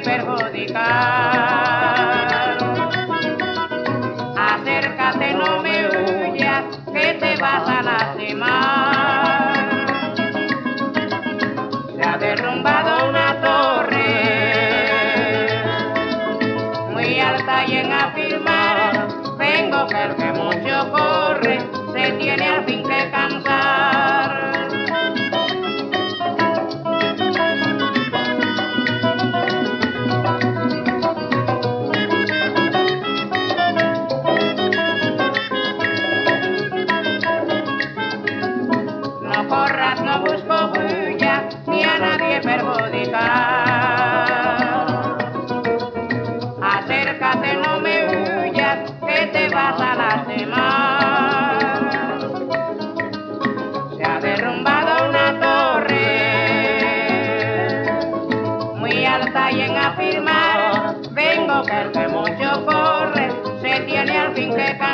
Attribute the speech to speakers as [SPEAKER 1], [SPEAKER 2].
[SPEAKER 1] perjudicar. Acércate, no me huyas, que te vas a lastimar. Se ha derrumbado una torre muy alta y en afirmar vengo que el que mucho corre se tiene al fin que cansar. No corras, no busco bulla, ni a nadie perjudicar. Acércate, no me huyas, que te vas a lastimar. Se ha derrumbado una torre muy alta y en afirmar vengo que el que mucho corre se tiene al fin que cansar.